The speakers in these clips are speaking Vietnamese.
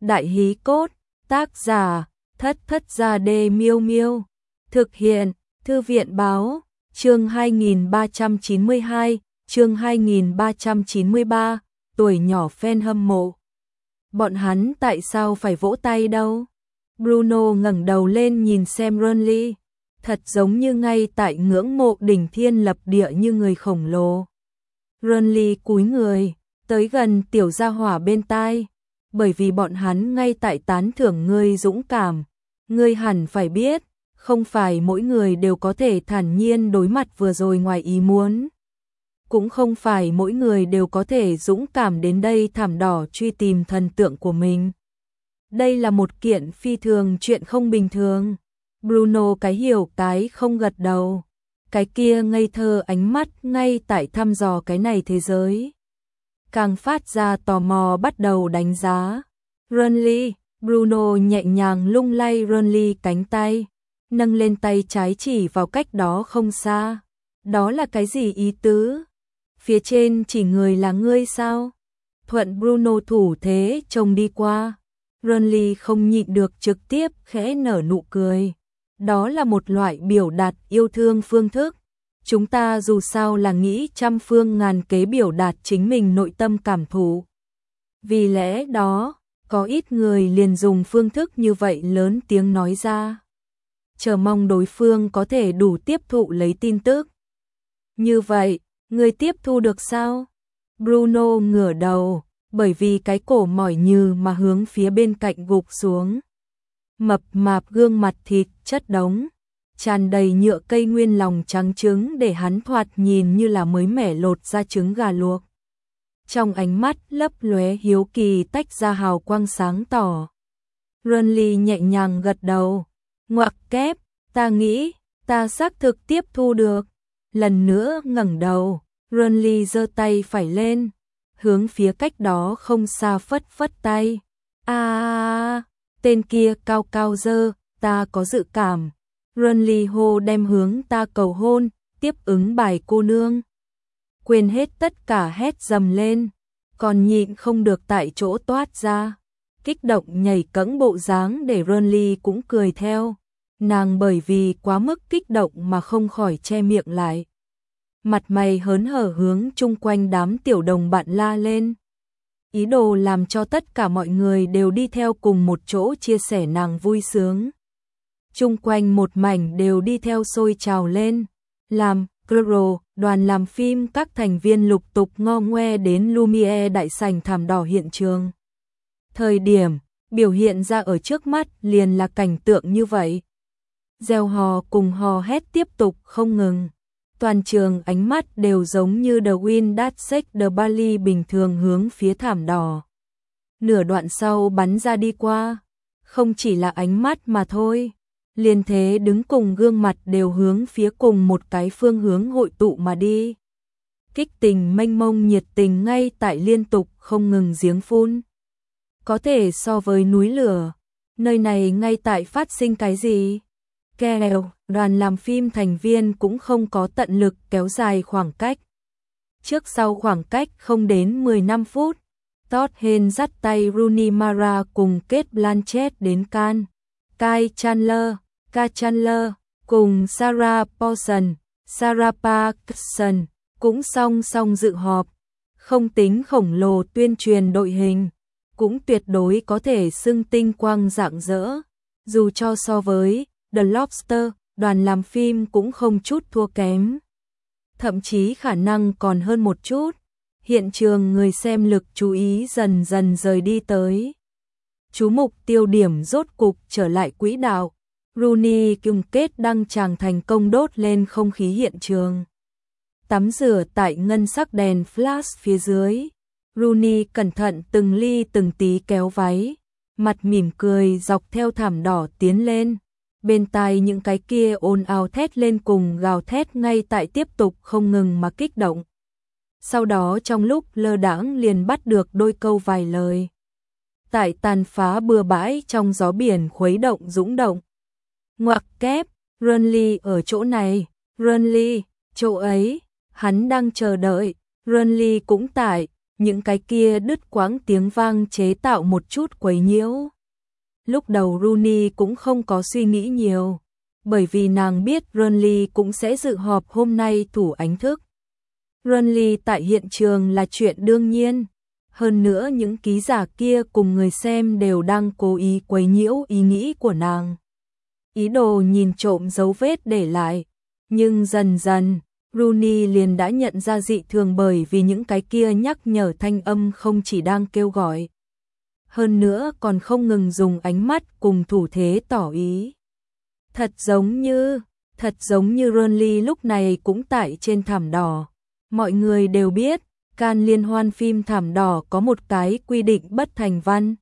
Đại hí cốt, tác giả, Thất Thất Gia Đê Miêu Miêu. Thực hiện, Thư viện báo, chương 2392, chương 2393, tuổi nhỏ fan hâm mộ. Bọn hắn tại sao phải vỗ tay đâu? Bruno ngẩng đầu lên nhìn xem Ronly, thật giống như ngay tại ngưỡng mộ đỉnh thiên lập địa như người khổng lồ. Ronly cúi người, tới gần tiểu gia hỏa bên tai, bởi vì bọn hắn ngay tại tán thưởng ngươi dũng cảm. Ngươi hẳn phải biết, không phải mỗi người đều có thể thản nhiên đối mặt vừa rồi ngoài ý muốn. Cũng không phải mỗi người đều có thể dũng cảm đến đây thảm đỏ truy tìm thần tượng của mình. Đây là một kiện phi thường chuyện không bình thường. Bruno cái hiểu cái không gật đầu. Cái kia ngây thơ ánh mắt ngay tại thăm dò cái này thế giới. Càng phát ra tò mò bắt đầu đánh giá. Ronly, Bruno nhẹ nhàng lung lay Ronly cánh tay, nâng lên tay trái chỉ vào cách đó không xa. Đó là cái gì ý tứ? Phía trên chỉ người là ngươi sao? Thuận Bruno thủ thế trông đi qua. Ronly không nhịn được trực tiếp khẽ nở nụ cười. Đó là một loại biểu đạt yêu thương phương thức. Chúng ta dù sao là nghĩ trăm phương ngàn kế biểu đạt chính mình nội tâm cảm thụ. Vì lẽ đó, có ít người liền dùng phương thức như vậy lớn tiếng nói ra. Chờ mong đối phương có thể đủ tiếp thụ lấy tin tức. Như vậy, người tiếp thu được sao? Bruno ngửa đầu, bởi vì cái cổ mỏi như mà hướng phía bên cạnh gục xuống. Mập mạp gương mặt thịt chất đống, tràn đầy nhựa cây nguyên lòng trắng trứng để hắn thoạt nhìn như là mới mẻ lột ra trứng gà luộc. Trong ánh mắt lấp lóe hiếu kỳ tách ra hào quang sáng tỏ. Ronly nhẹ nhàng gật đầu, ngoặc kép, ta nghĩ, ta xác thực tiếp thu được. Lần nữa ngẩng đầu, Ronly giơ tay phải lên, hướng phía cách đó không xa phất phất tay. Tên kia cao cao giơ, ta có dự cảm. Ronly hô đem hướng ta cầu hôn, tiếp ứng bài cô nương. Quên hết tất cả hét dầm lên, còn nhịn không được tại chỗ toát ra. Kích động nhảy cẫng bộ dáng để Ronly cũng cười theo. Nàng bởi vì quá mức kích động mà không khỏi che miệng lại. Mặt mày hớn hở hướng chung quanh đám tiểu đồng bạn la lên. Ý đồ làm cho tất cả mọi người đều đi theo cùng một chỗ chia sẻ nàng vui sướng. Chung quanh một mảnh đều đi theo sôi trào lên. Làm, Cro, đoàn làm phim các thành viên lục tục ngo ngoe đến Lumiere đại sảnh thảm đỏ hiện trường. Thời điểm, biểu hiện ra ở trước mắt liền là cảnh tượng như vậy. Reo hò cùng hò hét tiếp tục không ngừng. Toàn trường ánh mắt đều giống như The Wind That Shakes the Valley bình thường hướng phía thảm đỏ. Nửa đoạn sau bắn ra đi qua, không chỉ là ánh mắt mà thôi, liền thế đứng cùng gương mặt đều hướng phía cùng một cái phương hướng hội tụ mà đi. Kích tình mênh mông nhiệt tình ngay tại liên tục không ngừng giếng phun. Có thể so với núi lửa, nơi này ngay tại phát sinh cái gì? Kèo, đoàn làm phim thành viên cũng không có tận lực kéo dài khoảng cách. Trước sau khoảng cách không đến 15 phút, Todd Haynes dắt tay Rooney Mara cùng Cate Blanchett đến Cannes. Kyle Chandler cùng Sarah Paulson cũng song song dự họp. Không tính khổng lồ tuyên truyền đội hình, cũng tuyệt đối có thể xưng tinh quang rạng rỡ. Dù cho so với The Lobster, đoàn làm phim cũng không chút thua kém. Thậm chí khả năng còn hơn một chút. Hiện trường người xem lực chú ý dần dần rời đi tới. Chú mục tiêu điểm rốt cục trở lại quỹ đạo. Rooney cùng Cate đăng tràng thành công đốt lên không khí hiện trường. Tắm rửa tại ngân sắc đèn flash phía dưới. Rooney cẩn thận từng ly từng tí kéo váy, mặt mỉm cười dọc theo thảm đỏ tiến lên. Bên tai những cái kia ồn ào thét lên cùng gào thét ngay tại tiếp tục không ngừng mà kích động. Sau đó trong lúc lơ đãng liền bắt được đôi câu vài lời. Tại tàn phá bừa bãi trong gió biển khuấy động dũng động. Ngoặc kép, Ronly ở chỗ này, Ronly, chỗ ấy, hắn đang chờ đợi, Ronly cũng tại, những cái kia đứt quãng tiếng vang chế tạo một chút quấy nhiễu. Lúc đầu Rooney cũng không có suy nghĩ nhiều, bởi vì nàng biết Renly cũng sẽ dự họp hôm nay thủ ánh thức. Renly tại hiện trường là chuyện đương nhiên, hơn nữa những ký giả kia cùng người xem đều đang cố ý quấy nhiễu ý nghĩ của nàng. Ý đồ nhìn trộm dấu vết để lại, nhưng dần dần, Rooney liền đã nhận ra dị thường bởi vì những cái kia nhắc nhở thanh âm không chỉ đang kêu gọi. Hơn nữa còn không ngừng dùng ánh mắt cùng thủ thế tỏ ý. Thật giống như Renly lúc này cũng tại trên thảm đỏ. Mọi người đều biết, Cannes liên hoan phim thảm đỏ có một cái quy định bất thành văn.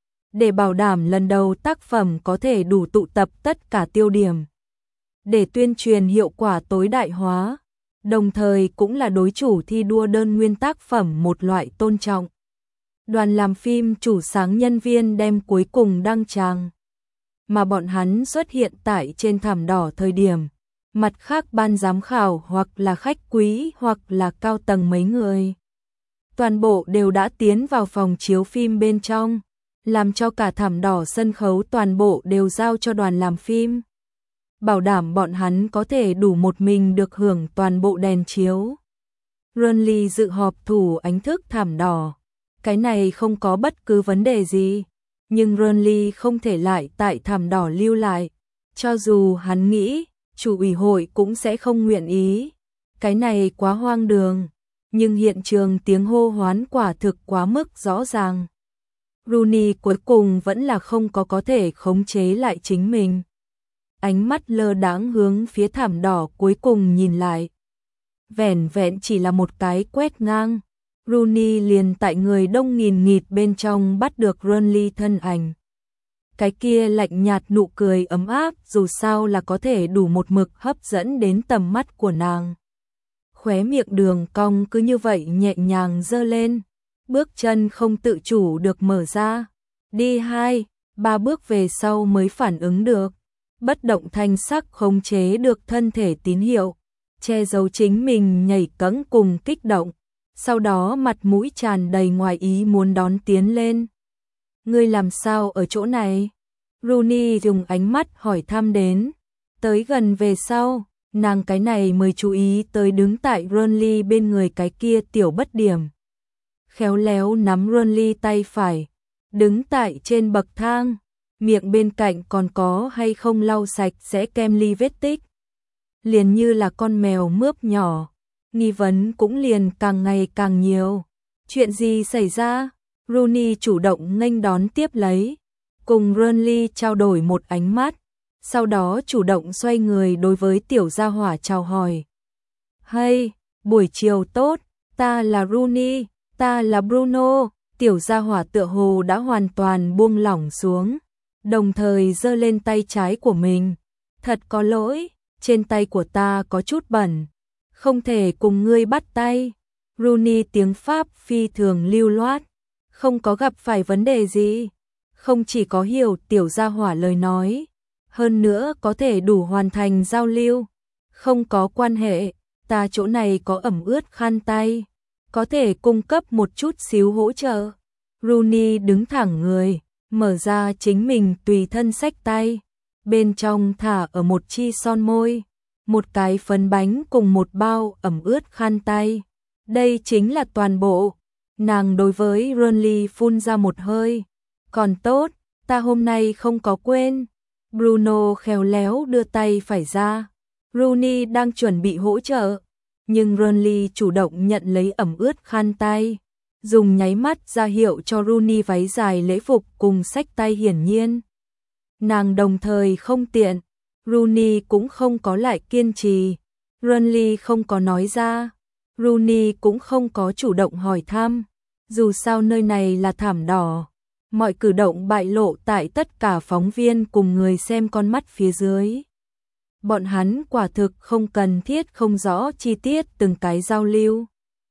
Để bảo đảm lần đầu tác phẩm có thể đủ tụ tập tất cả tiêu điểm. Để tuyên truyền hiệu quả tối đại hóa, đồng thời cũng là đối chủ thi đua đơn nguyên tác phẩm một loại tôn trọng. Đoàn làm phim chủ sáng nhân viên đem cuối cùng đăng tràng. Mà bọn hắn xuất hiện tại trên thảm đỏ thời điểm. Mặt khác ban giám khảo hoặc là khách quý hoặc là cao tầng mấy người. Toàn bộ đều đã tiến vào phòng chiếu phim bên trong, làm cho cả thảm đỏ sân khấu toàn bộ đều giao cho đoàn làm phim. Bảo đảm bọn hắn có thể đủ một mình được hưởng toàn bộ đèn chiếu. Renly dự họp thủ ánh thức thảm đỏ. Cái này không có bất cứ vấn đề gì, nhưng Renly không thể lại tại thảm đỏ lưu lại. Cho dù hắn nghĩ, chủ ủy hội cũng sẽ không nguyện ý. Cái này quá hoang đường, nhưng hiện trường tiếng hô hoán quả thực quá mức rõ ràng. Rooney cuối cùng vẫn là không có thể khống chế lại chính mình. Ánh mắt lơ đãng hướng phía thảm đỏ cuối cùng nhìn lại. Vẻn vẹn chỉ là một cái quét ngang. Rooney liền tại người đông nghìn nghịt bên trong bắt được Renly thân ảnh. Cái kia lạnh nhạt nụ cười ấm áp dù sao là có thể đủ một mực hấp dẫn đến tầm mắt của nàng. Khóe miệng đường cong cứ như vậy nhẹ nhàng giơ lên, bước chân không tự chủ được mở ra. Đi 2-3 bước về sau mới phản ứng được, bất động thanh sắc khống chế được thân thể tín hiệu, che giấu chính mình nhảy cẫng cùng kích động. Sau đó mặt mũi tràn đầy ngoài ý muốn đón tiến lên. Ngươi làm sao ở chỗ này? Rooney dùng ánh mắt hỏi thăm đến. Tới gần về sau, nàng cái này mới chú ý tới đứng tại Renly bên người cái kia tiểu bất điểm. Khéo léo nắm Renly tay phải, đứng tại trên bậc thang, miệng bên cạnh còn có hay không lau sạch sẽ kem ly vết tích. Liền như là con mèo mướp nhỏ. Nghi vấn cũng liền càng ngày càng nhiều. Chuyện gì xảy ra? Rooney chủ động nghênh đón tiếp lấy, cùng Renly trao đổi một ánh mắt, sau đó chủ động xoay người đối với tiểu gia hỏa chào hỏi. Hey, buổi chiều tốt, ta là Rooney, ta là Bruno. Tiểu gia hỏa tựa hồ đã hoàn toàn buông lỏng xuống, đồng thời giơ lên tay trái của mình. Thật có lỗi, trên tay của ta có chút bẩn. Không thể cùng ngươi bắt tay. Rooney tiếng Pháp phi thường lưu loát, không có gặp phải vấn đề gì. Không chỉ có hiểu tiểu gia hỏa lời nói, hơn nữa có thể đủ hoàn thành giao lưu. Không có quan hệ, ta chỗ này có ẩm ướt khăn tay, có thể cung cấp một chút xíu hỗ trợ. Rooney đứng thẳng người, mở ra chính mình tùy thân xách tay, bên trong thả ở một chi son môi, một cái phấn bánh cùng một bao ẩm ướt khăn tay. Đây chính là toàn bộ. Nàng đối với Renly phun ra một hơi. Còn tốt, ta hôm nay không có quên. Bruno khéo léo đưa tay phải ra. Rooney đang chuẩn bị hỗ trợ, nhưng Renly chủ động nhận lấy ẩm ướt khăn tay, dùng nháy mắt ra hiệu cho Rooney váy dài lễ phục cùng xách tay hiển nhiên. Nàng đồng thời không tiện. Rooney cũng không có lại kiên trì. Renly không có nói ra. Rooney cũng không có chủ động hỏi thăm. Dù sao nơi này là thảm đỏ, mọi cử động bại lộ tại tất cả phóng viên cùng người xem con mắt phía dưới. Bọn hắn quả thực không cần thiết không rõ chi tiết từng cái giao lưu.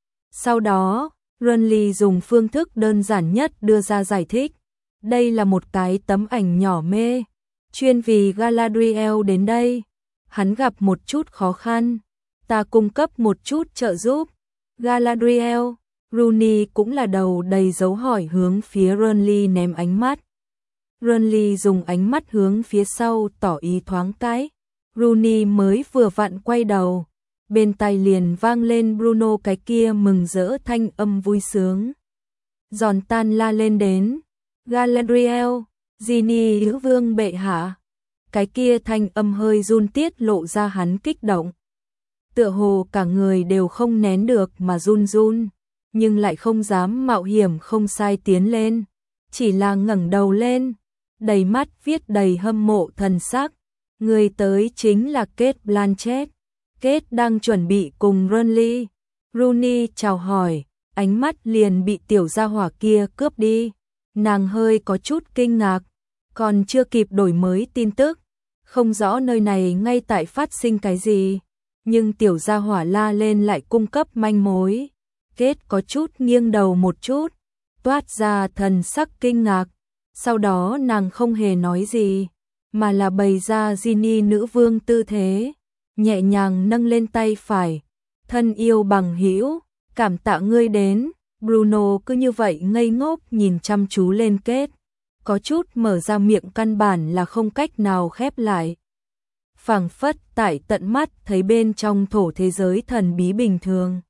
Sau đó, Renly dùng phương thức đơn giản nhất đưa ra giải thích. Đây là một cái tấm ảnh nhỏ mê, chuyên vì Galadriel đến đây. Hắn gặp một chút khó khăn, ta cung cấp một chút trợ giúp. Galadriel, Rooney cũng là đầu đầy dấu hỏi hướng phía Burnley ném ánh mắt. Burnley dùng ánh mắt hướng phía sau tỏ ý thoáng cái. Rooney mới vừa vặn quay đầu, bên tai liền vang lên Bruno cái kia mừng rỡ thanh âm vui sướng. Giòn tan la lên đến, Galadriel, Ginny nữ vương bệ hạ. Cái kia thanh âm hơi run tiết lộ ra hắn kích động. Tựa hồ cả người đều không nén được mà run run, nhưng lại không dám mạo hiểm không sai tiến lên, chỉ là ngẩng đầu lên, đầy mắt viết đầy hâm mộ thần sắc. Người tới chính là Cate Blanchett. Cate đang chuẩn bị cùng Burnley. Rooney chào hỏi, ánh mắt liền bị tiểu gia hỏa kia cướp đi. Nàng hơi có chút kinh ngạc, còn chưa kịp đổi mới tin tức, không rõ nơi này ngay tại phát sinh cái gì, nhưng tiểu gia hỏa la lên lại cung cấp manh mối. Cate có chút nghiêng đầu một chút, toát ra thần sắc kinh ngạc, sau đó nàng không hề nói gì, mà là bày ra Ginny nữ vương tư thế, nhẹ nhàng nâng lên tay phải. Thân yêu bằng hữu, cảm tạ ngươi đến. Bruno cứ như vậy ngây ngốc nhìn chăm chú lên Cate, có chút mở ra miệng căn bản là không cách nào khép lại. Phảng phất tại tận mắt thấy bên trong thổ thế giới thần bí bình thường.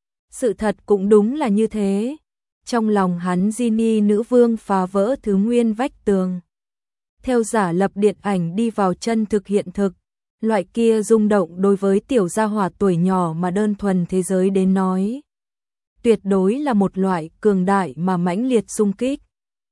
Sự thật cũng đúng là như thế. Trong lòng hắn Ginny nữ vương phá vỡ thứ nguyên vách tường. Theo giả lập điện ảnh đi vào chân thực hiện thực, loại kia rung động đối với tiểu gia hỏa tuổi nhỏ mà đơn thuần thế giới đến nói. Tuyệt đối là một loại cường đại mà mãnh liệt xung kích.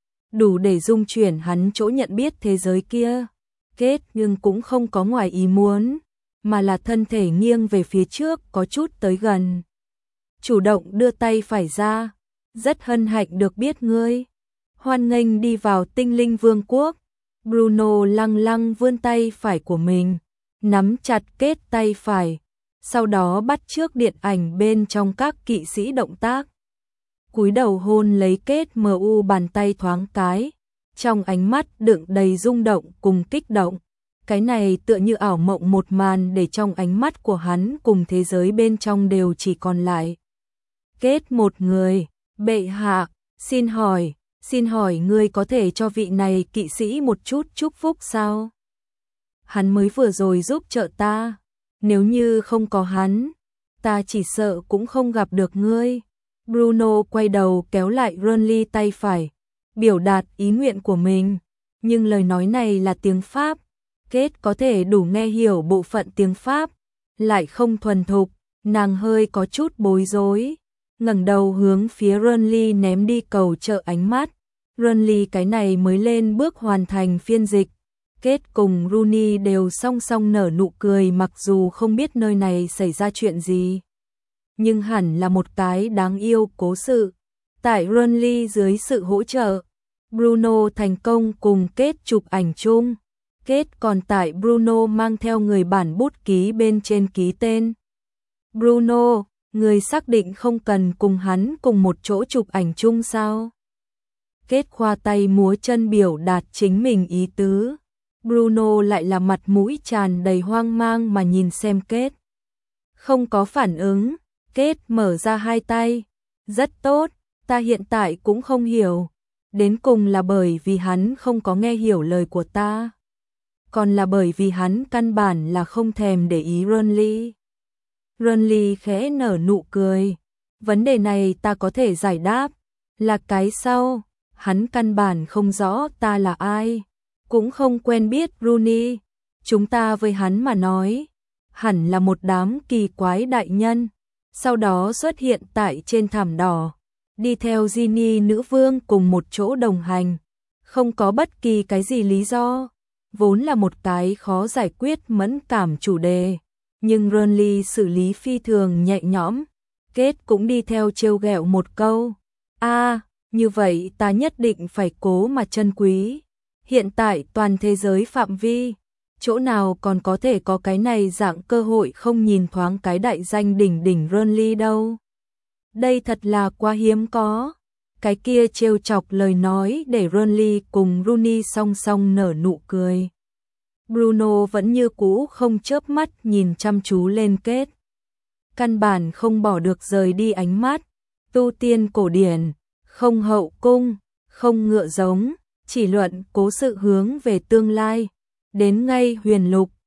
Đủ để dung chuyển hắn chỗ nhận biết thế giới kia. Cate nhưng cũng không có ngoài ý muốn, mà là thân thể nghiêng về phía trước có chút tới gần. Chủ động đưa tay phải ra, rất hân hạnh được biết ngươi. Hoan nghênh đi vào tinh linh vương quốc. Bruno lăng lăng vươn tay phải của mình, nắm chặt Cate tay phải, sau đó bắt chước điện ảnh bên trong các kỵ sĩ động tác. Cúi đầu hôn lấy Cate mu bàn tay thoáng cái, trong ánh mắt đựng đầy rung động cùng kích động. Cái này tựa như ảo mộng một màn để trong ánh mắt của hắn cùng thế giới bên trong đều chỉ còn lại Cate một người. Bệ hạ, xin hỏi ngươi có thể cho vị này kỵ sĩ một chút chúc phúc sao? Hắn mới vừa rồi giúp trợ ta, nếu như không có hắn, ta chỉ sợ cũng không gặp được ngươi. Bruno quay đầu kéo lại Burnley tay phải, biểu đạt ý nguyện của mình, nhưng lời nói này là tiếng Pháp. Cate có thể đủ nghe hiểu bộ phận tiếng Pháp, lại không thuần thục, nàng hơi có chút bối rối, ngẩng đầu hướng phía Burnley ném đi cầu trợ ánh mắt. Burnley cái này mới lên bước hoàn thành phiên dịch. Cate cùng Rooney đều song song nở nụ cười, mặc dù không biết nơi này xảy ra chuyện gì, nhưng hẳn là một cái đáng yêu cố sự. Tại Burnley dưới sự hỗ trợ, Bruno thành công cùng Cate chụp ảnh chung. Cate còn tại Bruno mang theo người bản bút ký bên trên ký tên. Bruno, người xác định không cần cùng hắn cùng một chỗ chụp ảnh chung sao? Cate khoa tay múa chân biểu đạt chính mình ý tứ. Bruno lại là mặt mũi tràn đầy hoang mang mà nhìn xem Cate. Không có phản ứng. Cate mở ra hai tay. Rất tốt, ta hiện tại cũng không hiểu. Đến cùng là bởi vì hắn không có nghe hiểu lời của ta, còn là bởi vì hắn căn bản là không thèm để ý Burnley. Burnley khẽ nở nụ cười. Vấn đề này ta có thể giải đáp. Là cái sau, hắn căn bản không rõ ta là ai, cũng không quen biết Rooney. Chúng ta với hắn mà nói, hẳn là một đám kỳ quái đại nhân. Sau đó xuất hiện tại trên thảm đỏ, đi theo Ginny nữ vương cùng một chỗ đồng hành. Không có bất kỳ cái gì lý do, vốn là một cái khó giải quyết mẫn cảm chủ đề, nhưng Burnley xử lý phi thường nhẹ nhõm. Cate cũng đi theo trêu ghẹo một câu. Như vậy ta nhất định phải cố mà trân quý. Hiện tại toàn thế giới phạm vi, chỗ nào còn có thể có cái này dạng cơ hội không nhìn thoáng cái đại danh đỉnh đỉnh Burnley đâu. Đây thật là quá hiếm có. Cái kia trêu chọc lời nói để Burnley cùng Rooney song song nở nụ cười. Bruno vẫn như cũ không chớp mắt nhìn chăm chú lên Cate, căn bản không bỏ được rời đi ánh mắt. tu tiên cổ điển, không hậu cung, không ngựa giống, chỉ luận cố sự hướng về tương lai. Đến ngay huyền lục,